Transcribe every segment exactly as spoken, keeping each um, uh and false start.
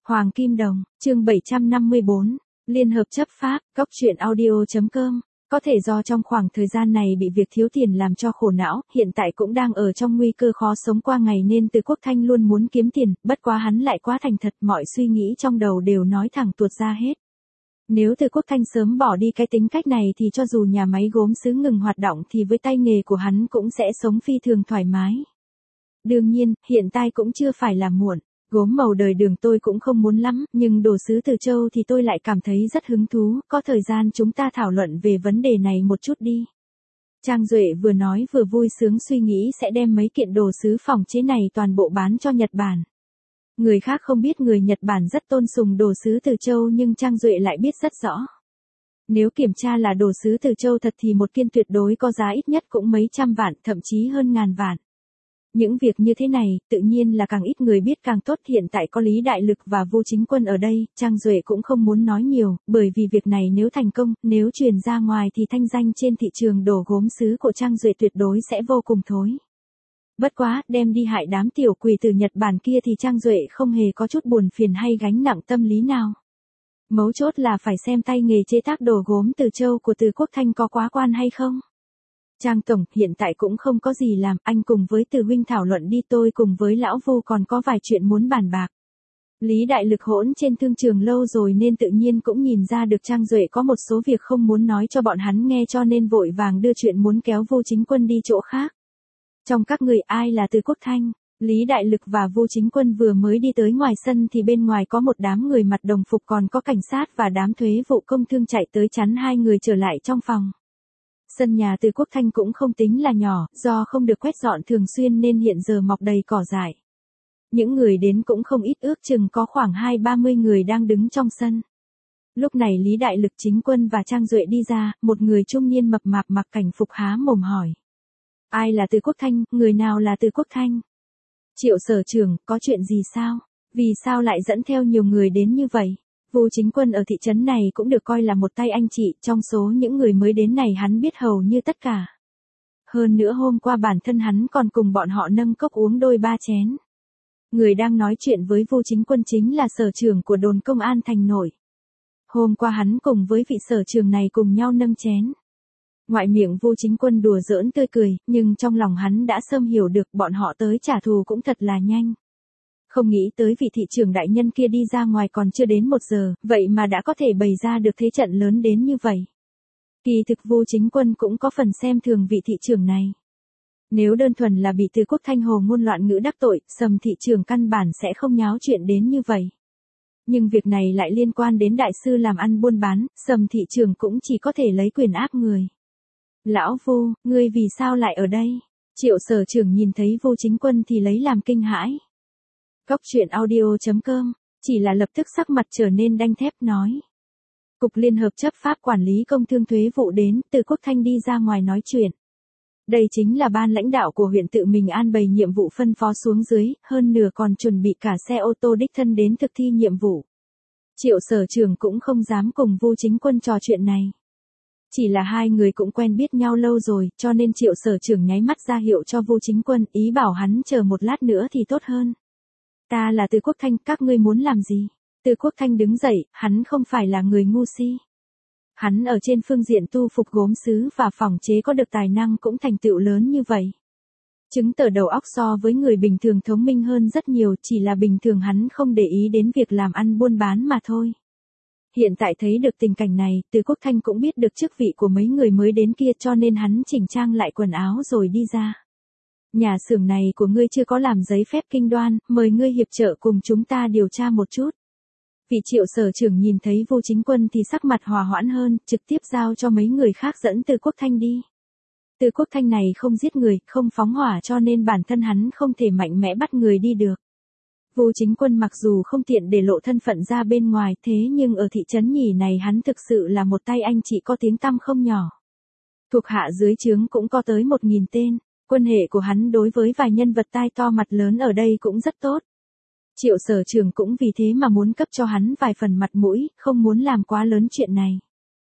Hoàng Kim Đồng, chương bảy trăm năm mươi bốn, Liên hợp chấp pháp, góc truyện audio.com. Có thể do trong khoảng thời gian này bị việc thiếu tiền làm cho khổ não, hiện tại cũng đang ở trong nguy cơ khó sống qua ngày nên Từ Quốc Thanh luôn muốn kiếm tiền, bất quá hắn lại quá thành thật, mọi suy nghĩ trong đầu đều nói thẳng tuột ra hết. Nếu Từ Quốc Thanh sớm bỏ đi cái tính cách này thì cho dù nhà máy gốm sứ ngừng hoạt động thì với tay nghề của hắn cũng sẽ sống phi thường thoải mái. Đương nhiên, hiện tại cũng chưa phải là muộn. Gốm màu đời Đường tôi cũng không muốn lắm, nhưng đồ sứ Từ Châu thì tôi lại cảm thấy rất hứng thú, có thời gian chúng ta thảo luận về vấn đề này một chút đi. Trang Duệ vừa nói vừa vui sướng suy nghĩ sẽ đem mấy kiện đồ sứ phòng chế này toàn bộ bán cho Nhật Bản. Người khác không biết người Nhật Bản rất tôn sùng đồ sứ Từ Châu nhưng Trang Duệ lại biết rất rõ. Nếu kiểm tra là đồ sứ Từ Châu thật thì một kiện tuyệt đối có giá ít nhất cũng mấy trăm vạn, thậm chí hơn ngàn vạn. Những việc như thế này, tự nhiên là càng ít người biết càng tốt. Hiện tại có Lý Đại Lực và Vu Chính Quân ở đây, Trang Duệ cũng không muốn nói nhiều, bởi vì việc này nếu thành công, nếu truyền ra ngoài thì thanh danh trên thị trường đồ gốm sứ của Trang Duệ tuyệt đối sẽ vô cùng thối. Bất quá, đem đi hại đám tiểu quỷ từ Nhật Bản kia thì Trang Duệ không hề có chút buồn phiền hay gánh nặng tâm lý nào. Mấu chốt là phải xem tay nghề chế tác đồ gốm Từ Châu của Từ Quốc Thanh có quá quan hay không. Trang Tổng, hiện tại cũng không có gì làm, anh cùng với Từ huynh thảo luận đi, tôi cùng với lão Vu còn có vài chuyện muốn bàn bạc. Lý Đại Lực hỗn trên thương trường lâu rồi nên tự nhiên cũng nhìn ra được Trang Duệ có một số việc không muốn nói cho bọn hắn nghe cho nên vội vàng đưa chuyện muốn kéo Vu Chính Quân đi chỗ khác. Trong các người ai là Từ Quốc Thanh? Lý Đại Lực và Vu Chính Quân vừa mới đi tới ngoài sân thì bên ngoài có một đám người mặc đồng phục còn có cảnh sát và đám thuế vụ công thương chạy tới chắn hai người trở lại trong phòng. Sân nhà Từ Quốc Thanh cũng không tính là nhỏ, do không được quét dọn thường xuyên nên hiện giờ mọc đầy cỏ dại. Những người đến cũng không ít, ước chừng có khoảng hai ba mươi người đang đứng trong sân. Lúc này Lý Đại Lực, Chính Quân và Trang Duệ đi ra, một người trung niên mập mạp mặc cảnh phục há mồm hỏi. Ai là Từ Quốc Thanh, người nào là Từ Quốc Thanh? Triệu Sở Trưởng, có chuyện gì sao? Vì sao lại dẫn theo nhiều người đến như vậy? Vu Chính Quân ở thị trấn này cũng được coi là một tay anh chị, trong số những người mới đến này hắn biết hầu như tất cả. Hơn nữa hôm qua bản thân hắn còn cùng bọn họ nâng cốc uống đôi ba chén. Người đang nói chuyện với Vu Chính Quân chính là sở trưởng của đồn công an thành nội. Hôm qua hắn cùng với vị sở trưởng này cùng nhau nâng chén. Ngoại miệng Vu Chính Quân đùa giỡn tươi cười, nhưng trong lòng hắn đã sớm hiểu được bọn họ tới trả thù cũng thật là nhanh. Không nghĩ tới vị thị trưởng đại nhân kia đi ra ngoài còn chưa đến một giờ, vậy mà đã có thể bày ra được thế trận lớn đến như vậy. Kỳ thực Vu Chính Quân cũng có phần xem thường vị thị trưởng này. Nếu đơn thuần là bị Từ Quốc Thanh hồ ngôn loạn ngữ đắc tội, Sầm thị trưởng căn bản sẽ không nháo chuyện đến như vậy. Nhưng việc này lại liên quan đến đại sư làm ăn buôn bán, Sầm thị trưởng cũng chỉ có thể lấy quyền áp người. Lão Vu, ngươi vì sao lại ở đây? Triệu Sở Trưởng nhìn thấy Vu Chính Quân thì lấy làm kinh hãi. Góc truyện audio.com, chỉ là lập tức sắc mặt trở nên đanh thép nói. Cục Liên hợp chấp pháp quản lý công thương thuế vụ đến, Từ Quốc Thanh đi ra ngoài nói chuyện. Đây chính là ban lãnh đạo của huyện tự mình an bày nhiệm vụ phân phó xuống dưới, hơn nửa còn chuẩn bị cả xe ô tô đích thân đến thực thi nhiệm vụ. Triệu Sở Trưởng cũng không dám cùng Vu Chính Quân trò chuyện này. Chỉ là hai người cũng quen biết nhau lâu rồi, cho nên Triệu Sở Trưởng nháy mắt ra hiệu cho Vu Chính Quân, ý bảo hắn chờ một lát nữa thì tốt hơn. Ta là Từ Quốc Thanh, các ngươi muốn làm gì? Từ Quốc Thanh đứng dậy, hắn không phải là người ngu si. Hắn ở trên phương diện tu phục gốm sứ và phòng chế có được tài năng cũng thành tựu lớn như vậy. Chứng tỏ đầu óc so với người bình thường thông minh hơn rất nhiều, chỉ là bình thường hắn không để ý đến việc làm ăn buôn bán mà thôi. Hiện tại thấy được tình cảnh này, Từ Quốc Thanh cũng biết được chức vị của mấy người mới đến kia cho nên hắn chỉnh trang lại quần áo rồi đi ra. Nhà xưởng này của ngươi chưa có làm giấy phép kinh đoan, mời ngươi hiệp trợ cùng chúng ta điều tra một chút. Vị Triệu Sở Trưởng nhìn thấy Vu Chính Quân thì sắc mặt hòa hoãn hơn, trực tiếp giao cho mấy người khác dẫn Từ Quốc Thanh đi. Từ Quốc Thanh này không giết người, không phóng hỏa cho nên bản thân hắn không thể mạnh mẽ bắt người đi được. Vu Chính Quân mặc dù không tiện để lộ thân phận ra bên ngoài thế nhưng ở thị trấn nhì này hắn thực sự là một tay anh chị có tiếng tăm không nhỏ. Thuộc hạ dưới trướng cũng có tới một nghìn tên. Quan hệ của hắn đối với vài nhân vật tai to mặt lớn ở đây cũng rất tốt. Triệu Sở Trưởng cũng vì thế mà muốn cấp cho hắn vài phần mặt mũi, không muốn làm quá lớn chuyện này.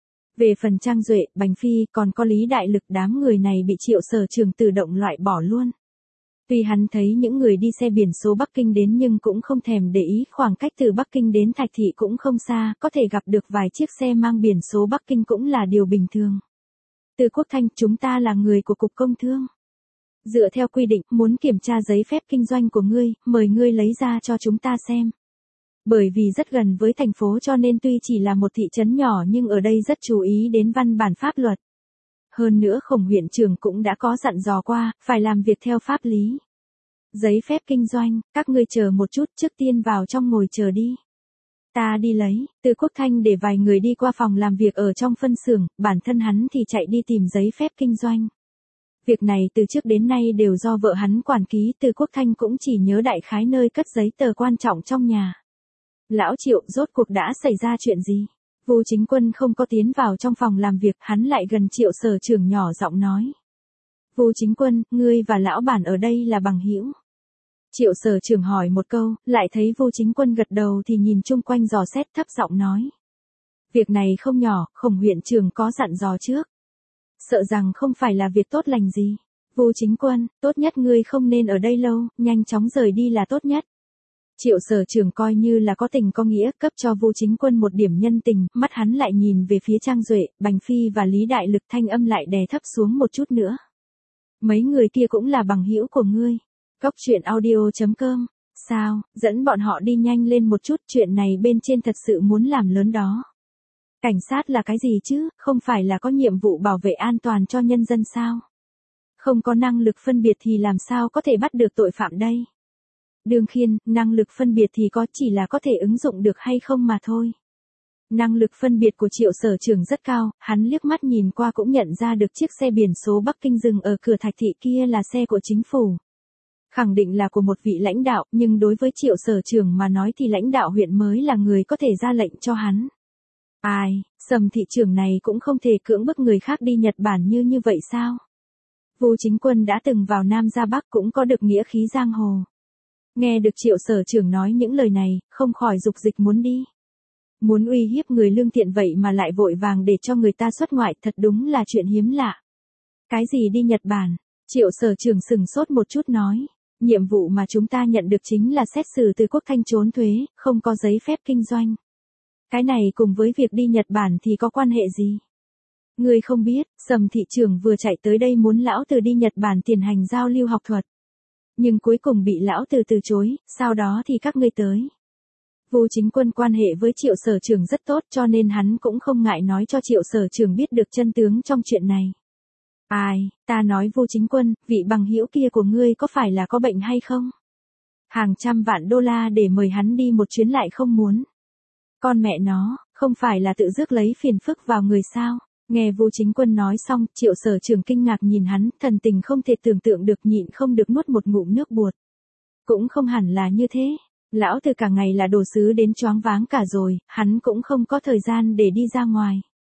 Về phần Trang Duệ, Bành Phi, còn có Lý Đại Lực, đám người này bị Triệu Sở Trưởng tự động loại bỏ luôn. Tuy hắn thấy những người đi xe biển số Bắc Kinh đến nhưng cũng không thèm để ý, khoảng cách từ Bắc Kinh đến Thạch Thị cũng không xa, có thể gặp được vài chiếc xe mang biển số Bắc Kinh cũng là điều bình thường. Từ Quốc Thanh, chúng ta là người của Cục Công Thương. Dựa theo quy định, muốn kiểm tra giấy phép kinh doanh của ngươi, mời ngươi lấy ra cho chúng ta xem. Bởi vì rất gần với thành phố cho nên tuy chỉ là một thị trấn nhỏ nhưng ở đây rất chú ý đến văn bản pháp luật. Hơn nữa Khổng huyện trưởng cũng đã có dặn dò qua, phải làm việc theo pháp lý. Giấy phép kinh doanh, các ngươi chờ một chút, trước tiên vào trong ngồi chờ đi. Ta đi lấy. Từ Quốc Thanh để vài người đi qua phòng làm việc ở trong phân xưởng, bản thân hắn thì chạy đi tìm giấy phép kinh doanh. Việc này từ trước đến nay đều do vợ hắn quản ký, Từ Quốc Thanh cũng chỉ nhớ đại khái nơi cất giấy tờ quan trọng trong nhà. Lão Triệu, rốt cuộc đã xảy ra chuyện gì? Vu Chính Quân không có tiến vào trong phòng làm việc, hắn lại gần Triệu Sở Trưởng nhỏ giọng nói. Vu Chính Quân, ngươi và lão bản ở đây là bằng hữu. Triệu Sở Trưởng hỏi một câu, lại thấy Vu Chính Quân gật đầu thì nhìn chung quanh dò xét, thấp giọng nói. Việc này không nhỏ, Khổng huyện trưởng có dặn dò trước. Sợ rằng không phải là việc tốt lành gì. Vu Chính Quân, tốt nhất ngươi không nên ở đây lâu, nhanh chóng rời đi là tốt nhất. Triệu Sở Trưởng coi như là có tình có nghĩa, cấp cho Vu Chính Quân một điểm nhân tình, mắt hắn lại nhìn về phía Trang Duệ, Bành Phi và Lý Đại Lực, thanh âm lại đè thấp xuống một chút nữa. Mấy người kia cũng là bằng hữu của ngươi. Góc truyện audio chấm com. Sao, dẫn bọn họ đi nhanh lên một chút, chuyện này bên trên thật sự muốn làm lớn đó. Cảnh sát là cái gì chứ, không phải là có nhiệm vụ bảo vệ an toàn cho nhân dân sao? Không có năng lực phân biệt thì làm sao có thể bắt được tội phạm đây? Đương khiên, năng lực phân biệt thì có, chỉ là có thể ứng dụng được hay không mà thôi. Năng lực phân biệt của Triệu Sở Trưởng rất cao, hắn liếc mắt nhìn qua cũng nhận ra được chiếc xe biển số Bắc Kinh dừng ở cửa Thạch Thị kia là xe của chính phủ. Khẳng định là của một vị lãnh đạo, nhưng đối với Triệu Sở Trưởng mà nói thì lãnh đạo huyện mới là người có thể ra lệnh cho hắn. Ai, Sầm thị trưởng này cũng không thể cưỡng bức người khác đi Nhật Bản như như vậy sao? Vu Chính Quân đã từng vào Nam ra Bắc cũng có được nghĩa khí giang hồ. Nghe được Triệu Sở Trưởng nói những lời này, không khỏi dục dịch muốn đi. Muốn uy hiếp người lương thiện vậy mà lại vội vàng để cho người ta xuất ngoại, thật đúng là chuyện hiếm lạ. Cái gì đi Nhật Bản? Triệu Sở Trưởng sừng sốt một chút nói. Nhiệm vụ mà chúng ta nhận được chính là xét xử Từ Quốc Thanh trốn thuế, không có giấy phép kinh doanh. Cái này cùng với việc đi Nhật Bản thì có quan hệ gì? Ngươi không biết, Sầm thị trưởng vừa chạy tới đây muốn lão Từ đi Nhật Bản tiến hành giao lưu học thuật. Nhưng cuối cùng bị lão Từ từ chối, sau đó thì các ngươi tới. Vu Chính Quân quan hệ với Triệu Sở Trưởng rất tốt cho nên hắn cũng không ngại nói cho Triệu Sở Trưởng biết được chân tướng trong chuyện này. Ai, ta nói Vu Chính Quân, vị bằng hữu kia của ngươi có phải là có bệnh hay không? Hàng trăm vạn đô la để mời hắn đi một chuyến lại không muốn. Con mẹ nó, không phải là tự rước lấy phiền phức vào người sao? Nghe Vu Chính Quân nói xong, Triệu Sở Trưởng kinh ngạc nhìn hắn, thần tình không thể tưởng tượng được, nhịn không được nuốt một ngụm nước bọt. Cũng không hẳn là như thế. Lão Từ cả ngày là đồ sứ đến choáng váng cả rồi, hắn cũng không có thời gian để đi ra ngoài.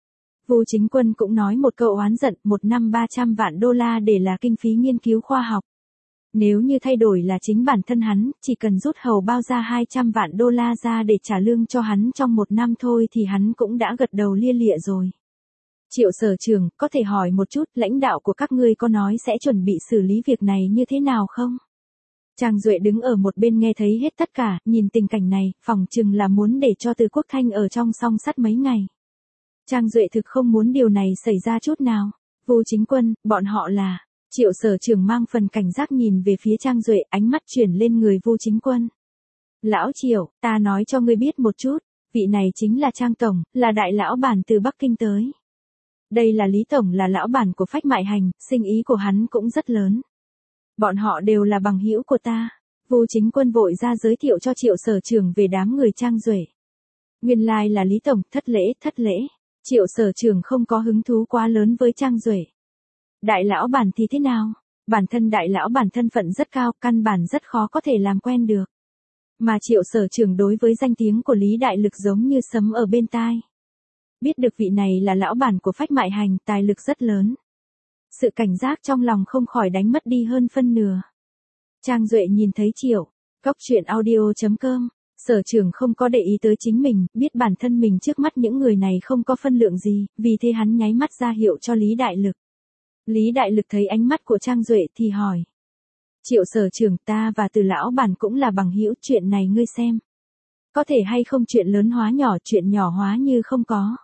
Vu Chính Quân cũng nói một câu oán giận, một năm ba trăm vạn đô la để là kinh phí nghiên cứu khoa học. Nếu như thay đổi là chính bản thân hắn, chỉ cần rút hầu bao ra hai trăm vạn đô la ra để trả lương cho hắn trong một năm thôi thì hắn cũng đã gật đầu lia lịa rồi. Triệu Sở Trưởng, có thể hỏi một chút, lãnh đạo của các ngươi có nói sẽ chuẩn bị xử lý việc này như thế nào không? Trang Duệ đứng ở một bên nghe thấy hết tất cả, nhìn tình cảnh này, phỏng chừng là muốn để cho Từ Quốc Thanh ở trong song sắt mấy ngày. Trang Duệ thực không muốn điều này xảy ra chút nào. Vu Chính Quân, bọn họ là... Triệu Sở Trưởng mang phần cảnh giác nhìn về phía Trang Duệ, ánh mắt chuyển lên người Vu Chính Quân. Lão Triệu, ta nói cho ngươi biết một chút, vị này chính là Trang Tổng, là đại lão bản từ Bắc Kinh tới. Đây là Lý Tổng, là lão bản của Phách Mại Hành, sinh ý của hắn cũng rất lớn. Bọn họ đều là bằng hữu của ta. Vu Chính Quân vội ra giới thiệu cho Triệu Sở Trưởng về đám người Trang Duệ. Nguyên lai là Lý Tổng, thất lễ, thất lễ. Triệu Sở Trưởng không có hứng thú quá lớn với Trang Duệ. Đại lão bản thì thế nào? Bản thân đại lão bản thân phận rất cao, căn bản rất khó có thể làm quen được. Mà Triệu Sở Trưởng đối với danh tiếng của Lý Đại Lực giống như sấm ở bên tai. Biết được vị này là lão bản của Phách Mại Hành, tài lực rất lớn. Sự cảnh giác trong lòng không khỏi đánh mất đi hơn phân nửa. Trang Duệ nhìn thấy Triệu, góc truyện audio chấm com, Sở Trưởng không có để ý tới chính mình, biết bản thân mình trước mắt những người này không có phân lượng gì, vì thế hắn nháy mắt ra hiệu cho Lý Đại Lực. Lý Đại Lực thấy ánh mắt của Trang Duệ thì hỏi. Triệu Sở Trưởng, ta và Từ lão bản cũng là bằng hữu, chuyện này ngươi xem. Có thể hay không chuyện lớn hóa nhỏ, chuyện nhỏ hóa như không có.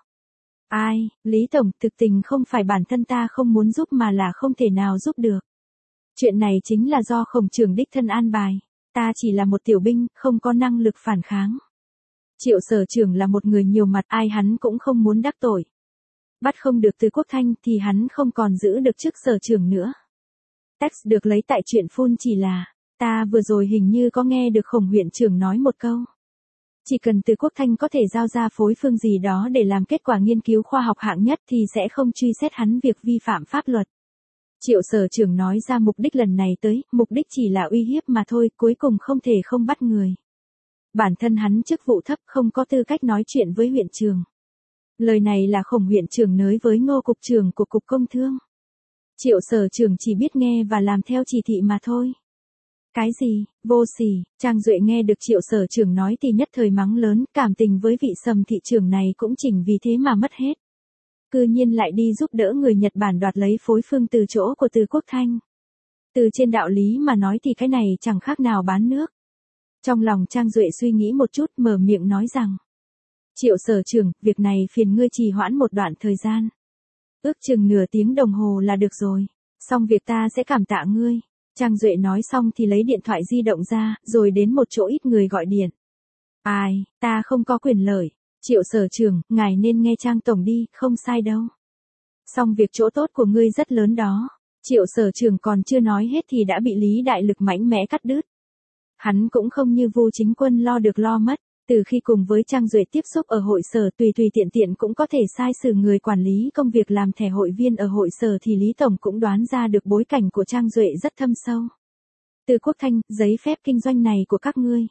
Ai, Lý Tổng, thực tình không phải bản thân ta không muốn giúp mà là không thể nào giúp được. Chuyện này chính là do Khổng trưởng đích thân an bài. Ta chỉ là một tiểu binh, không có năng lực phản kháng. Triệu Sở Trưởng là một người nhiều mặt, ai hắn cũng không muốn đắc tội. Bắt không được Từ Quốc Thanh thì hắn không còn giữ được chức sở trưởng nữa. Text được lấy tại chuyện phun chỉ là, ta vừa rồi hình như có nghe được Khổng huyện trưởng nói một câu. Chỉ cần Từ Quốc Thanh có thể giao ra phối phương gì đó để làm kết quả nghiên cứu khoa học hạng nhất thì sẽ không truy xét hắn việc vi phạm pháp luật. Triệu Sở Trưởng nói ra mục đích lần này tới, mục đích chỉ là uy hiếp mà thôi, cuối cùng không thể không bắt người. Bản thân hắn chức vụ thấp không có tư cách nói chuyện với huyện trưởng. Lời này là Khổng huyện trưởng nói với Ngô cục trưởng của Cục Công Thương. Triệu Sở Trưởng chỉ biết nghe và làm theo chỉ thị mà thôi. Cái gì, vô sỉ, Trang Duệ nghe được Triệu Sở Trưởng nói thì nhất thời mắng lớn, cảm tình với vị Sầm thị trưởng này cũng chỉnh vì thế mà mất hết. Cư nhiên lại đi giúp đỡ người Nhật Bản đoạt lấy phối phương từ chỗ của Từ Quốc Thanh. Từ trên đạo lý mà nói thì cái này chẳng khác nào bán nước. Trong lòng Trang Duệ suy nghĩ một chút, mở miệng nói rằng. Triệu Sở Trưởng, việc này phiền ngươi trì hoãn một đoạn thời gian. Ước chừng nửa tiếng đồng hồ là được rồi. Xong việc ta sẽ cảm tạ ngươi. Trang Duệ nói xong thì lấy điện thoại di động ra, rồi đến một chỗ ít người gọi điện. Ai, ta không có quyền lợi. Triệu Sở Trưởng, ngài nên nghe Trang Tổng đi, không sai đâu. Xong việc chỗ tốt của ngươi rất lớn đó. Triệu Sở Trưởng còn chưa nói hết thì đã bị Lý Đại Lực mạnh mẽ cắt đứt. Hắn cũng không như Vu Chính Quân lo được lo mất. Từ khi cùng với Trang Duệ tiếp xúc ở hội sở tùy tùy tiện tiện cũng có thể sai sử người quản lý công việc làm thẻ hội viên ở hội sở thì Lý Tổng cũng đoán ra được bối cảnh của Trang Duệ rất thâm sâu. Từ Quốc Thanh, giấy phép kinh doanh này của các ngươi.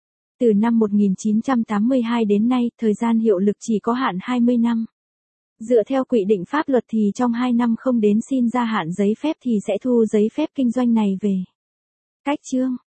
Từ năm một nghìn chín trăm tám mươi hai đến nay, thời gian hiệu lực chỉ có hạn hai mươi năm. Dựa theo quy định pháp luật thì trong hai năm không đến xin gia hạn giấy phép thì sẽ thu giấy phép kinh doanh này về. Cách chương